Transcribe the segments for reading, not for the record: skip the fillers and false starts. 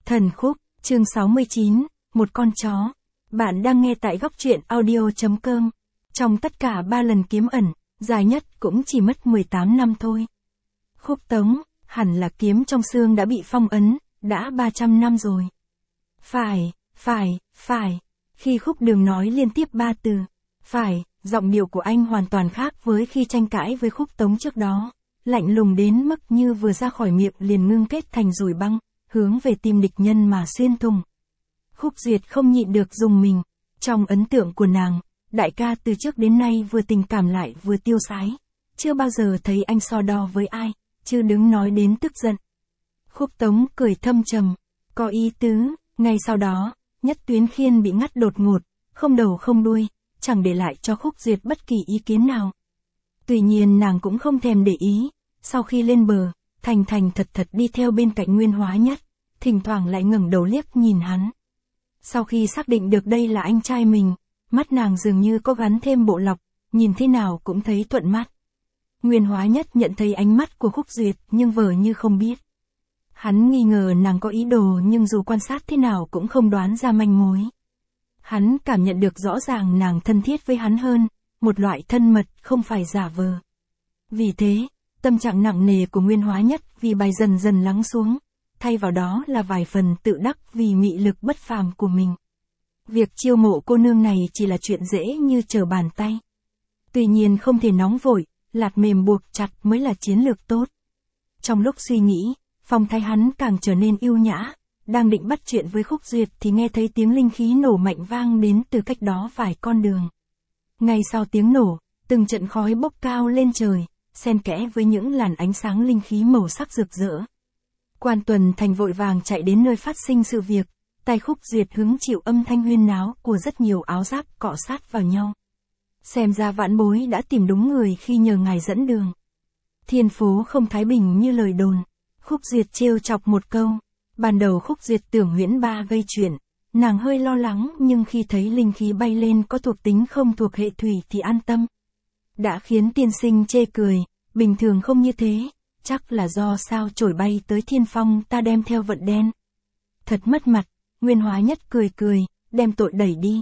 Thần khúc, chương 69, một con chó. Bạn đang nghe tại góc truyện audio.com. Trong tất cả 3 lần kiếm ẩn, dài nhất cũng chỉ mất 18 năm thôi. Khúc Tống, hẳn là kiếm trong xương đã bị phong ấn, đã 300 năm rồi. Phải. Khi Khúc Đường nói liên tiếp 3 từ, phải, giọng điệu của anh hoàn toàn khác với khi tranh cãi với Khúc Tống trước đó. Lạnh lùng đến mức như vừa ra khỏi miệng liền ngưng kết thành dùi băng, hướng về tim địch nhân mà xuyên thủng. Khúc Duyệt không nhịn được rùng mình. Trong ấn tượng của nàng, đại ca từ trước đến nay vừa tình cảm lại vừa tiêu sái. Chưa bao giờ thấy anh so đo với ai, chứ đừng nói đến tức giận. Khúc Tống cười thâm trầm, có ý tứ. Ngay sau đó, Nhất Tuyến Khiên bị ngắt đột ngột, không đầu không đuôi, chẳng để lại cho Khúc Duyệt bất kỳ ý kiến nào. Tuy nhiên nàng cũng không thèm để ý. Sau khi lên bờ, thành thật đi theo bên cạnh Nguyên Hóa Nhất, thỉnh thoảng lại ngẩng đầu liếc nhìn hắn. Sau khi xác định được đây là anh trai mình, mắt nàng dường như có gắn thêm bộ lọc, nhìn thế nào cũng thấy thuận mắt. Nguyên Hóa Nhất nhận thấy ánh mắt của Khúc Duyệt nhưng vờ như không biết. Hắn nghi ngờ nàng có ý đồ nhưng dù quan sát thế nào cũng không đoán ra manh mối. Hắn cảm nhận được rõ ràng nàng thân thiết với hắn hơn, một loại thân mật không phải giả vờ. Vì thế, tâm trạng nặng nề của Nguyên Hóa Nhất vì bài dần dần lắng xuống, thay vào đó là vài phần tự đắc vì mị lực bất phàm của mình. Việc chiêu mộ cô nương này chỉ là chuyện dễ như trở bàn tay. Tuy nhiên không thể nóng vội, lạt mềm buộc chặt mới là chiến lược tốt. Trong lúc suy nghĩ, phong thái hắn càng trở nên ưu nhã, đang định bắt chuyện với Khúc Duyệt thì nghe thấy tiếng linh khí nổ mạnh vang đến từ cách đó vài con đường. Ngay sau tiếng nổ, từng trận khói bốc cao lên trời, xen kẽ với những làn ánh sáng linh khí màu sắc rực rỡ. Quan Tuần Thành vội vàng chạy đến nơi phát sinh sự việc, tai Khúc Duyệt hứng chịu âm thanh huyên náo của rất nhiều áo giáp cọ sát vào nhau. Xem ra vãn bối đã tìm đúng người khi nhờ ngài dẫn đường. Thiên phố không thái bình như lời đồn. Khúc Duyệt trêu chọc một câu. Ban đầu Khúc Duyệt tưởng Huyễn Ba gây chuyện, nàng hơi lo lắng nhưng khi thấy linh khí bay lên có thuộc tính không thuộc hệ thủy thì an tâm. Đã khiến tiên sinh chê cười, bình thường không như thế, chắc là do sao chổi bay tới thiên phong ta đem theo vận đen. Thật mất mặt, Nguyên Hóa Nhất cười, đem tội đẩy đi.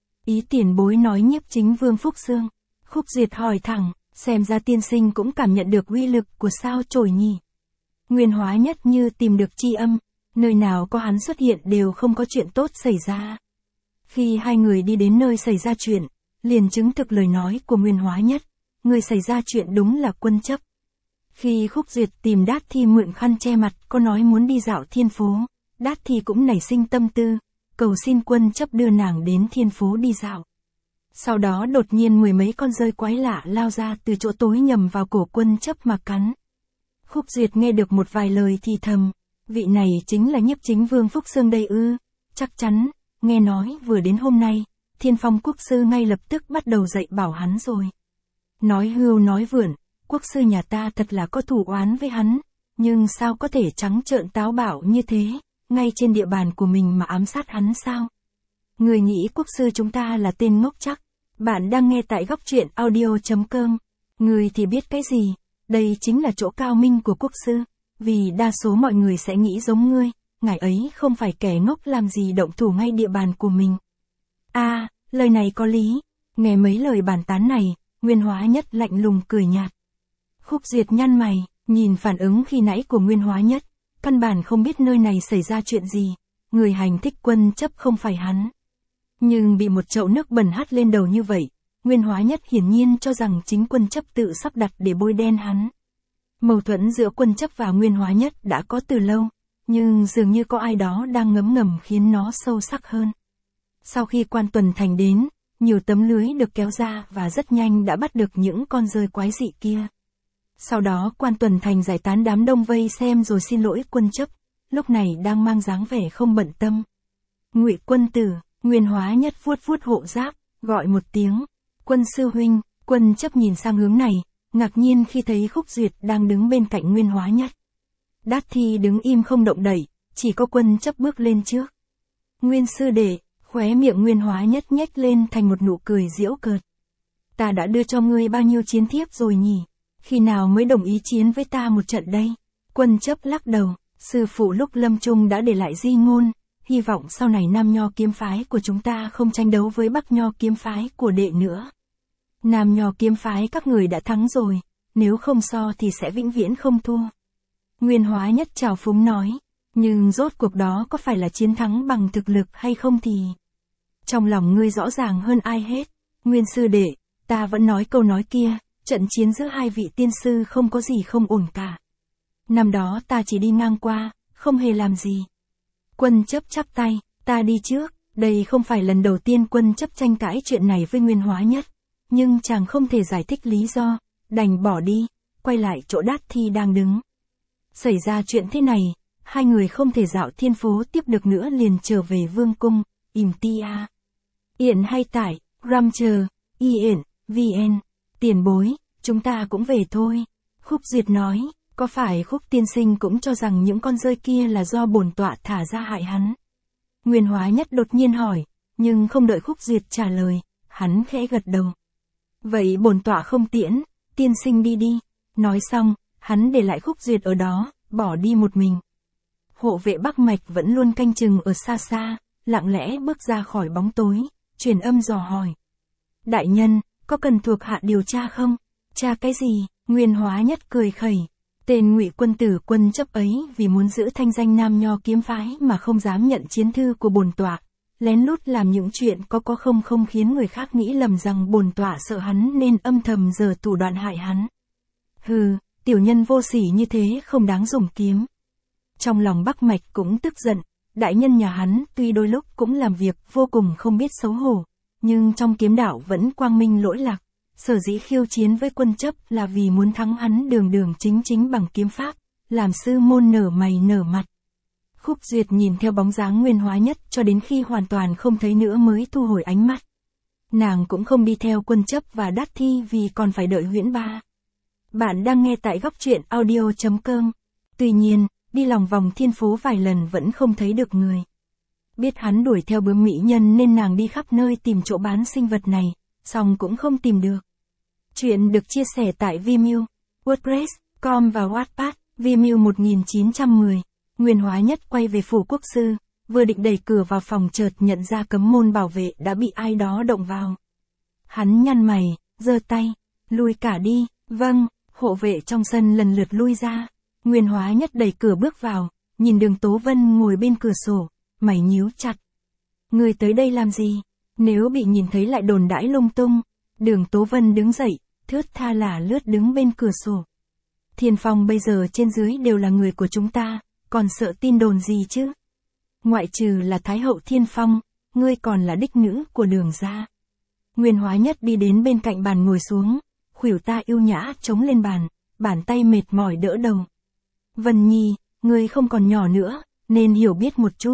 Ý tiền bối nói Nhiếp Chính Vương Phúc Xương. Khúc Duyệt hỏi thẳng, xem ra tiên sinh cũng cảm nhận được uy lực của sao chổi nhỉ. Nguyên Hóa Nhất như tìm được chi âm, nơi nào có hắn xuất hiện đều không có chuyện tốt xảy ra. Khi hai người đi đến nơi xảy ra chuyện, liền chứng thực lời nói của Nguyên Hóa Nhất, người xảy ra chuyện đúng là Quân Chấp. Khi Khúc Duyệt tìm Đát Thi mượn khăn che mặt có nói muốn đi dạo thiên phố, Đát Thi cũng nảy sinh tâm tư, cầu xin Quân Chấp đưa nàng đến thiên phố đi dạo. Sau đó đột nhiên 10 mấy con dơi quái lạ lao ra từ chỗ tối nhầm vào cổ Quân Chấp mà cắn. Khúc Duyệt nghe được một vài lời thì thầm, vị này chính là Nhiếp Chính Vương Phúc Xương đây ư? Chắc chắn, nghe nói vừa đến hôm nay, Thiên Phong Quốc sư ngay lập tức bắt đầu dạy bảo hắn rồi. Nói hưu nói vượn, quốc sư nhà ta thật là có thù oán với hắn, nhưng sao có thể trắng trợn táo bạo như thế, ngay trên địa bàn của mình mà ám sát hắn sao? Người nghĩ quốc sư chúng ta là tên ngốc chắc. Bạn đang nghe tại góc truyện audio.com. Người thì biết cái gì, đây chính là chỗ cao minh của quốc sư, vì đa số mọi người sẽ nghĩ giống ngươi, ngài ấy không phải kẻ ngốc làm gì động thủ ngay địa bàn của mình. Lời này có lý. Nghe mấy lời bàn tán này, Nguyên Hóa Nhất lạnh lùng cười nhạt. Khúc Duyệt nhăn mày, nhìn phản ứng khi nãy của Nguyên Hóa Nhất, căn bản không biết nơi này xảy ra chuyện gì, người hành thích Quân Chấp không phải hắn. Nhưng bị một chậu nước bẩn hắt lên đầu như vậy, Nguyên Hóa Nhất hiển nhiên cho rằng chính Quân Chấp tự sắp đặt để bôi đen hắn. Mâu thuẫn giữa Quân Chấp và Nguyên Hóa Nhất đã có từ lâu, nhưng dường như có ai đó đang ngấm ngầm khiến nó sâu sắc hơn. Sau khi Quan Tuần Thành đến, nhiều tấm lưới được kéo ra và rất nhanh đã bắt được những con dơi quái dị kia. Sau đó Quan Tuần Thành giải tán đám đông vây xem rồi xin lỗi Quân Chấp, lúc này đang mang dáng vẻ không bận tâm. Ngụy quân tử, Nguyên Hóa Nhất vuốt hộ giáp, gọi một tiếng, Quân sư huynh. Quân Chấp nhìn sang hướng này, ngạc nhiên khi thấy Khúc Duyệt đang đứng bên cạnh Nguyên Hóa Nhất. Đát Thi đứng im không động đậy, chỉ có Quân Chấp bước lên trước. Nguyên sư đệ, khóe miệng Nguyên Hóa Nhất nhếch lên thành một nụ cười giễu cợt. Ta đã đưa cho ngươi bao nhiêu chiến thiếp rồi nhỉ? Khi nào mới đồng ý chiến với ta một trận đây? Quân Chấp lắc đầu, Sư phụ lúc lâm chung đã để lại di ngôn, hy vọng sau này Nam Nho kiếm phái của chúng ta không tranh đấu với Bắc Nho kiếm phái của đệ nữa. Nam Nho kiếm phái các người đã thắng rồi, nếu không so thì sẽ vĩnh viễn không thua. Nguyên Hóa Nhất trào phúng nói, nhưng rốt cuộc đó có phải là chiến thắng bằng thực lực hay không thì... Trong lòng ngươi rõ ràng hơn ai hết, Nguyên sư đệ, ta vẫn nói câu nói kia, trận chiến giữa hai vị tiên sư không có gì không ổn cả. Năm đó ta chỉ đi ngang qua, không hề làm gì. Quân chấp chắp tay, ta đi trước, đây không phải lần đầu tiên quân chấp tranh cãi chuyện này với Nguyên Hóa Nhất, nhưng chàng không thể giải thích lý do, đành bỏ đi, quay lại chỗ Đát Thi đang đứng. Xảy ra chuyện thế này, hai người không thể dạo thiên phố tiếp được nữa liền trở về vương cung, im tia. Yện hay tải, ram chờ, yện, vn, tiền bối, chúng ta cũng về thôi. Khúc Duyệt nói, có phải Khúc tiên sinh cũng cho rằng những con rơi kia là do bổn tọa thả ra hại hắn? Nguyên Hóa Nhất đột nhiên hỏi, nhưng không đợi Khúc Duyệt trả lời, hắn khẽ gật đầu. Vậy bổn tọa không tiễn, tiên sinh đi đi. Nói xong, hắn để lại Khúc Duyệt ở đó, bỏ đi một mình. Hộ vệ Bắc Mạch vẫn luôn canh chừng ở xa xa, lặng lẽ bước ra khỏi bóng tối, truyền âm dò hỏi. Đại nhân, có cần thuộc hạ điều tra không? Tra cái gì? Nguyên Hóa Nhất cười khẩy. Tên Ngụy quân tử quân chấp ấy vì muốn giữ thanh danh Nam Nho kiếm phái mà không dám nhận chiến thư của bổn tọa, lén lút làm những chuyện có không khiến người khác nghĩ lầm rằng bổn tọa sợ hắn nên âm thầm giở thủ đoạn hại hắn. Hừ, tiểu nhân vô sỉ như thế không đáng dùng kiếm. Trong lòng Bắc Mạch cũng tức giận, đại nhân nhà hắn tuy đôi lúc cũng làm việc vô cùng không biết xấu hổ, nhưng trong kiếm đạo vẫn quang minh lỗi lạc, sở dĩ khiêu chiến với quân chấp là vì muốn thắng hắn đường chính bằng kiếm pháp, làm sư môn nở mày nở mặt. Khúc Duyệt nhìn theo bóng dáng Nguyên Hóa Nhất cho đến khi hoàn toàn không thấy nữa mới thu hồi ánh mắt. Nàng cũng không đi theo quân chấp và Đát Thi vì còn phải đợi Huyễn Ba. Bạn đang nghe tại góc truyện audio.com. Tuy nhiên, đi lòng vòng thiên phố vài lần vẫn không thấy được người. Biết hắn đuổi theo bướm mỹ nhân nên nàng đi khắp nơi tìm chỗ bán sinh vật này, song cũng không tìm được. Chuyện được chia sẻ tại Vimeo, WordPress.com và Wattpad, Vimeo 1910. Nguyên Hóa Nhất quay về phủ quốc sư, vừa định đẩy cửa vào phòng chợt nhận ra cấm môn bảo vệ đã bị ai đó động vào. Hắn nhăn mày, giơ tay, lui cả đi. Vâng, hộ vệ trong sân lần lượt lui ra. Nguyên Hóa Nhất đẩy cửa bước vào, nhìn Đường Tố Vân ngồi bên cửa sổ, mày nhíu chặt. Người tới đây làm gì? Nếu bị nhìn thấy lại đồn đãi lung tung. Đường Tố Vân đứng dậy, thướt tha là lướt đứng bên cửa sổ. Thiên Phong bây giờ trên dưới đều là người của chúng ta, còn sợ tin đồn gì chứ? Ngoại trừ là Thái hậu Thiên Phong, ngươi còn là đích nữ của Đường gia. Nguyên Hóa Nhất đi đến bên cạnh bàn ngồi xuống, khuỷu ta yêu nhã chống lên bàn tay mệt mỏi đỡ đầu. Vân Nhi, ngươi không còn nhỏ nữa, nên hiểu biết một chút.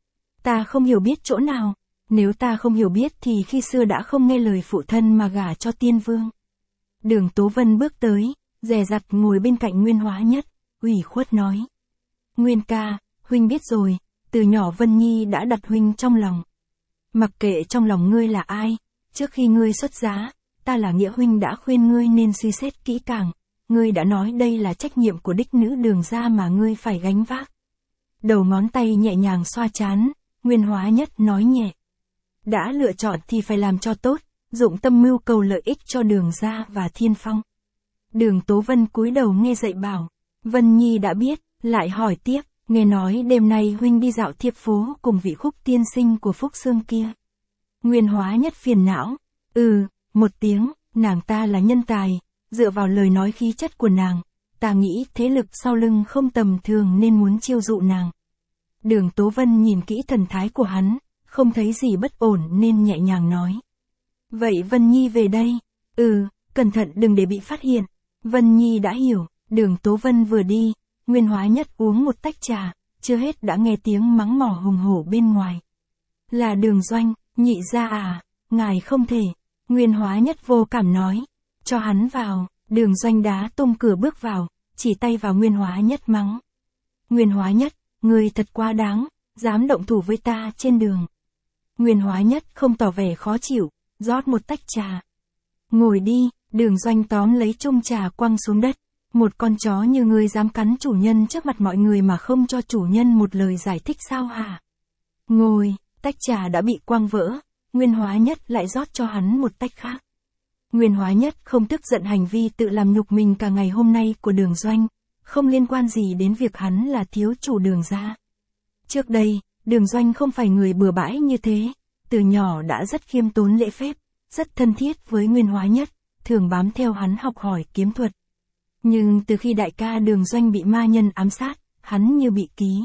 Ta không hiểu biết chỗ nào, nếu ta không hiểu biết thì khi xưa đã không nghe lời phụ thân mà gả cho Tiên Vương. Đường Tố Vân bước tới, dè dặt ngồi bên cạnh Nguyên Hóa Nhất, ủy khuất nói. Nguyên ca, huynh biết rồi, từ nhỏ Vân Nhi đã đặt huynh trong lòng. Mặc kệ trong lòng ngươi là ai, trước khi ngươi xuất giá, ta là nghĩa huynh đã khuyên ngươi nên suy xét kỹ càng, ngươi đã nói đây là trách nhiệm của đích nữ Đường gia mà ngươi phải gánh vác. Đầu ngón tay nhẹ nhàng xoa trán, Nguyên Hóa Nhất nói nhẹ. Đã lựa chọn thì phải làm cho tốt, dụng tâm mưu cầu lợi ích cho Đường gia và Thiên Phong. Đường Tố Vân cúi đầu nghe dạy bảo, Vân Nhi đã biết, lại hỏi tiếp, nghe nói đêm nay huynh đi dạo thiệp phố cùng vị Khúc tiên sinh của Phúc Sương kia. Nguyên Hóa Nhất phiền não, một tiếng, nàng ta là nhân tài, dựa vào lời nói khí chất của nàng, ta nghĩ thế lực sau lưng không tầm thường nên muốn chiêu dụ nàng. Đường Tố Vân nhìn kỹ thần thái của hắn, không thấy gì bất ổn nên nhẹ nhàng nói. Vậy Vân Nhi về đây, cẩn thận đừng để bị phát hiện. Vân Nhi đã hiểu, Đường Tố Vân vừa đi, Nguyên Hóa Nhất uống một tách trà, chưa hết đã nghe tiếng mắng mỏ hùng hổ bên ngoài. Là Đường Doanh, nhị gia à, ngài không thể. Nguyên Hóa Nhất vô cảm nói, cho hắn vào. Đường Doanh đá tung cửa bước vào, chỉ tay vào Nguyên Hóa Nhất mắng. Nguyên Hóa Nhất, ngươi thật quá đáng, dám động thủ với ta trên đường. Nguyên Hóa Nhất không tỏ vẻ khó chịu, rót một tách trà. Ngồi đi. Đường Doanh tóm lấy chung trà quăng xuống đất, Một con chó như ngươi dám cắn chủ nhân trước mặt mọi người mà không cho chủ nhân một lời giải thích sao hả? Ngồi, tách trà đã bị quăng vỡ, Nguyên Hóa Nhất lại rót cho hắn một tách khác. Nguyên Hóa Nhất không tức giận hành vi tự làm nhục mình cả ngày hôm nay của Đường Doanh, không liên quan gì đến việc hắn là thiếu chủ Đường gia. Trước đây, Đường Doanh không phải người bừa bãi như thế, từ nhỏ đã rất khiêm tốn lễ phép, rất thân thiết với Nguyên Hóa Nhất, thường bám theo hắn học hỏi kiếm thuật. Nhưng từ khi đại ca Đường Doanh bị ma nhân ám sát, hắn như bị ký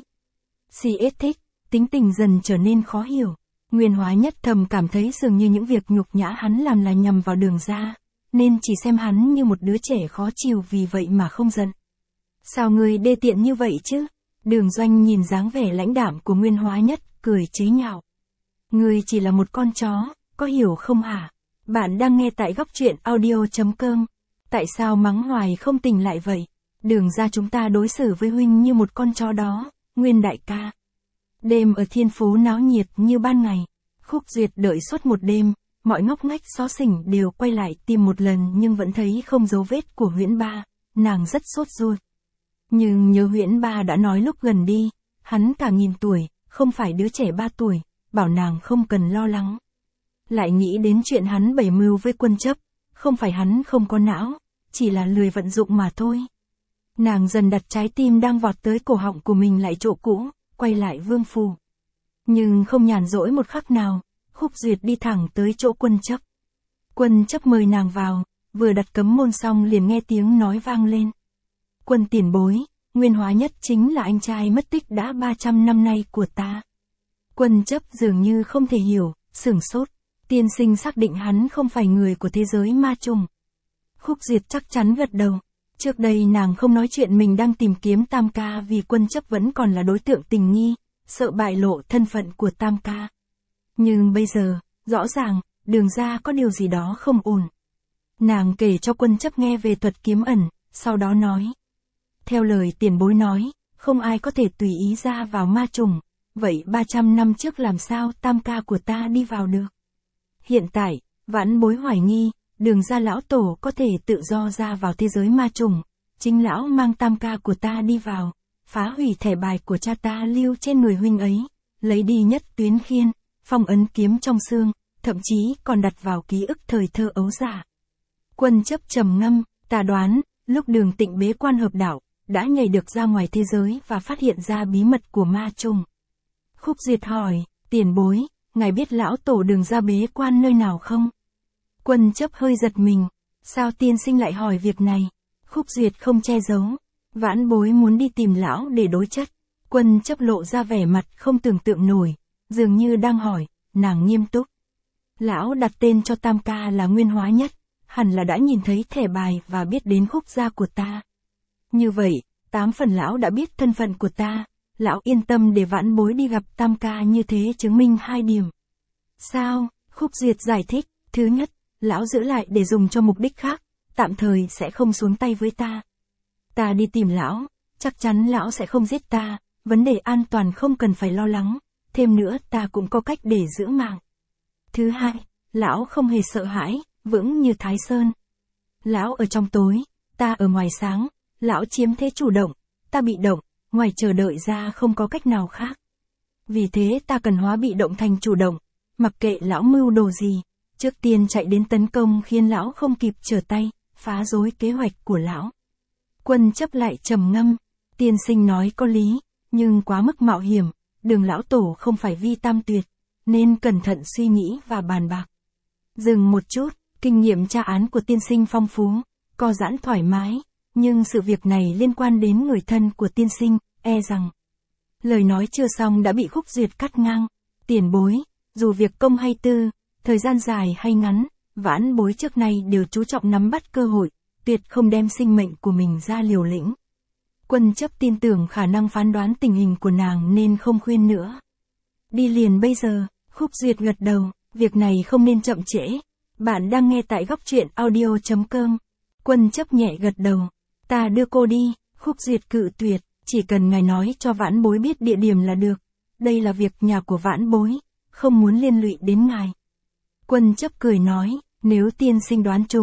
CS thích, tính tình dần trở nên khó hiểu. Nguyên Hóa Nhất thầm cảm thấy dường như những việc nhục nhã hắn làm là nhằm vào Đường gia, nên chỉ xem hắn như một đứa trẻ khó chịu vì vậy mà không giận. Sao ngươi đê tiện như vậy chứ? Đường Doanh nhìn dáng vẻ lãnh đạm của Nguyên Hóa Nhất, cười chế nhạo. Ngươi chỉ là một con chó, có hiểu không hả? Bạn đang nghe tại góc truyện audio.com. Tại sao mắng hoài không tỉnh lại vậy? Đường gia chúng ta đối xử với huynh như một con chó đó, Nguyên đại ca. Đêm ở Thiên Phố náo nhiệt như ban ngày. Khúc Duyệt đợi suốt một đêm, mọi ngóc ngách xó xỉnh đều quay lại tìm một lần nhưng vẫn thấy không dấu vết của Huyễn Ba, nàng rất sốt ruột. Nhưng nhớ Huyễn Ba đã nói lúc gần đi, hắn cả nghìn tuổi, không phải đứa trẻ 3 tuổi, bảo nàng không cần lo lắng. Lại nghĩ đến chuyện hắn bày mưu với Quân Chấp, không phải hắn không có não, chỉ là lười vận dụng mà thôi. Nàng dần đặt trái tim đang vọt tới cổ họng của mình lại chỗ cũ, quay lại Vương phủ. Nhưng không nhàn rỗi một khắc nào, Khúc Duyệt đi thẳng tới chỗ Quân Chấp. Quân Chấp mời nàng vào, vừa đặt cấm môn xong liền nghe tiếng nói vang lên. Quân tiền bối, Nguyên Hóa Nhất chính là anh trai mất tích đã 300 năm nay của ta. Quân Chấp dường như không thể hiểu, sửng sốt. Tiên sinh xác định hắn không phải người của thế giới ma trùng. Khúc Duyệt chắc chắn gật đầu. Trước đây nàng không nói chuyện mình đang tìm kiếm Tam ca vì Quân Chấp vẫn còn là đối tượng tình nghi, sợ bại lộ thân phận của Tam ca. Nhưng bây giờ, rõ ràng, Đường gia có điều gì đó không ổn. Nàng kể cho Quân Chấp nghe về thuật kiếm ẩn, sau đó nói. Theo lời tiền bối nói, không ai có thể tùy ý ra vào ma trùng, vậy 300 năm trước làm sao Tam ca của ta đi vào được? Hiện tại, vãn bối hoài nghi, Đường gia lão tổ có thể tự do ra vào thế giới ma trùng, chính lão mang Tam ca của ta đi vào, phá hủy thẻ bài của cha ta lưu trên người huynh ấy, lấy đi nhất tuyến khiên, phong ấn kiếm trong xương, thậm chí còn đặt vào ký ức thời thơ ấu giả. Quân Chấp trầm ngâm, ta đoán, lúc Đường Tịnh bế quan hợp đạo, đã nhảy được ra ngoài thế giới và phát hiện ra bí mật của ma trùng. Khúc Duyệt hỏi, tiền bối, ngài biết lão tổ Đường gia bế quan nơi nào không? Quân Chấp hơi giật mình, sao tiên sinh lại hỏi việc này? Khúc Duyệt không che giấu, vãn bối muốn đi tìm lão để đối chất. Quân Chấp lộ ra vẻ mặt không tưởng tượng nổi, dường như đang hỏi, nàng nghiêm túc. Lão đặt tên cho Tam ca là Nguyên Hóa Nhất, hẳn là đã nhìn thấy thẻ bài và biết đến Khúc gia của ta. Như vậy, 8 phần lão đã biết thân phận của ta, lão yên tâm để vãn bối đi gặp Tam ca như thế chứng minh 2 điểm. Sao? Khúc Duyệt giải thích, thứ nhất, lão giữ lại để dùng cho mục đích khác, tạm thời sẽ không xuống tay với ta. Ta đi tìm lão, chắc chắn lão sẽ không giết ta, vấn đề an toàn không cần phải lo lắng, thêm nữa ta cũng có cách để giữ mạng. Thứ hai, lão không hề sợ hãi, vững như Thái Sơn. Lão ở trong tối, ta ở ngoài sáng, lão chiếm thế chủ động, ta bị động, ngoài chờ đợi ra không có cách nào khác. Vì thế ta cần hóa bị động thành chủ động, mặc kệ lão mưu đồ gì, trước tiên chạy đến tấn công khiến lão không kịp trở tay, phá rối kế hoạch của lão. Quân Chấp lại trầm ngâm, tiên sinh nói có lý, nhưng quá mức mạo hiểm, Đường lão tổ không phải vi tam tuyệt, nên cẩn thận suy nghĩ và bàn bạc. Dừng một chút, kinh nghiệm tra án của tiên sinh phong phú, co giãn thoải mái, nhưng sự việc này liên quan đến người thân của tiên sinh, e rằng. Lời nói chưa xong đã bị Khúc Duyệt cắt ngang. Tiền bối, dù việc công hay tư, thời gian dài hay ngắn, vãn bối trước nay đều chú trọng nắm bắt cơ hội, tuyệt không đem sinh mệnh của mình ra liều lĩnh. Quân Chấp tin tưởng khả năng phán đoán tình hình của nàng nên không khuyên nữa. Đi liền bây giờ, Khúc Duyệt gật đầu, việc này không nên chậm trễ. Bạn đang nghe tại góc truyện audio.com. Quân Chấp nhẹ gật đầu, ta đưa cô đi. Khúc Duyệt cự tuyệt, chỉ cần ngài nói cho vãn bối biết địa điểm là được. Đây là việc nhà của vãn bối, không muốn liên lụy đến ngài. Quân Chấp cười nói, nếu tiên sinh đoán trúng,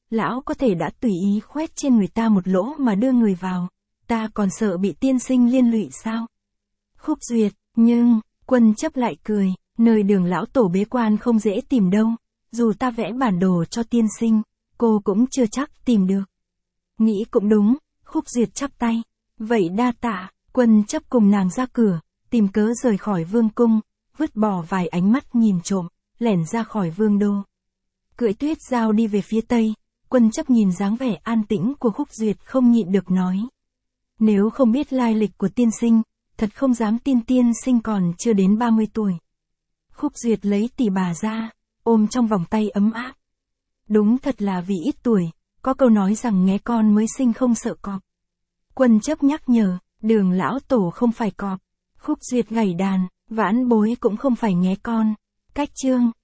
lão có thể đã tùy ý khoét trên người ta một lỗ mà đưa người vào, ta còn sợ bị tiên sinh liên lụy sao? Khúc Duyệt, nhưng, Quân Chấp lại cười, nơi Đường lão tổ bế quan không dễ tìm đâu, dù ta vẽ bản đồ cho tiên sinh, cô cũng chưa chắc tìm được. Nghĩ cũng đúng, Khúc Duyệt chắp tay, vậy đa tạ. Quân Chấp cùng nàng ra cửa, tìm cớ rời khỏi vương cung, vứt bỏ vài ánh mắt nhìn trộm, lẻn ra khỏi vương đô. Cưỡi Tuyết Giao đi về phía tây, Quân Chấp nhìn dáng vẻ an tĩnh của Khúc Duyệt không nhịn được nói. Nếu không biết lai lịch của tiên sinh, thật không dám tin tiên sinh còn chưa đến 30 tuổi. Khúc Duyệt lấy tỷ bà ra, ôm trong vòng tay ấm áp. Đúng thật là vì ít tuổi, có câu nói rằng nghé con mới sinh không sợ cọp. Quân Chấp nhắc nhở, Đường lão tổ không phải cọp. Khúc Duyệt gảy đàn, vãn bối cũng không phải nghé con. Cách chương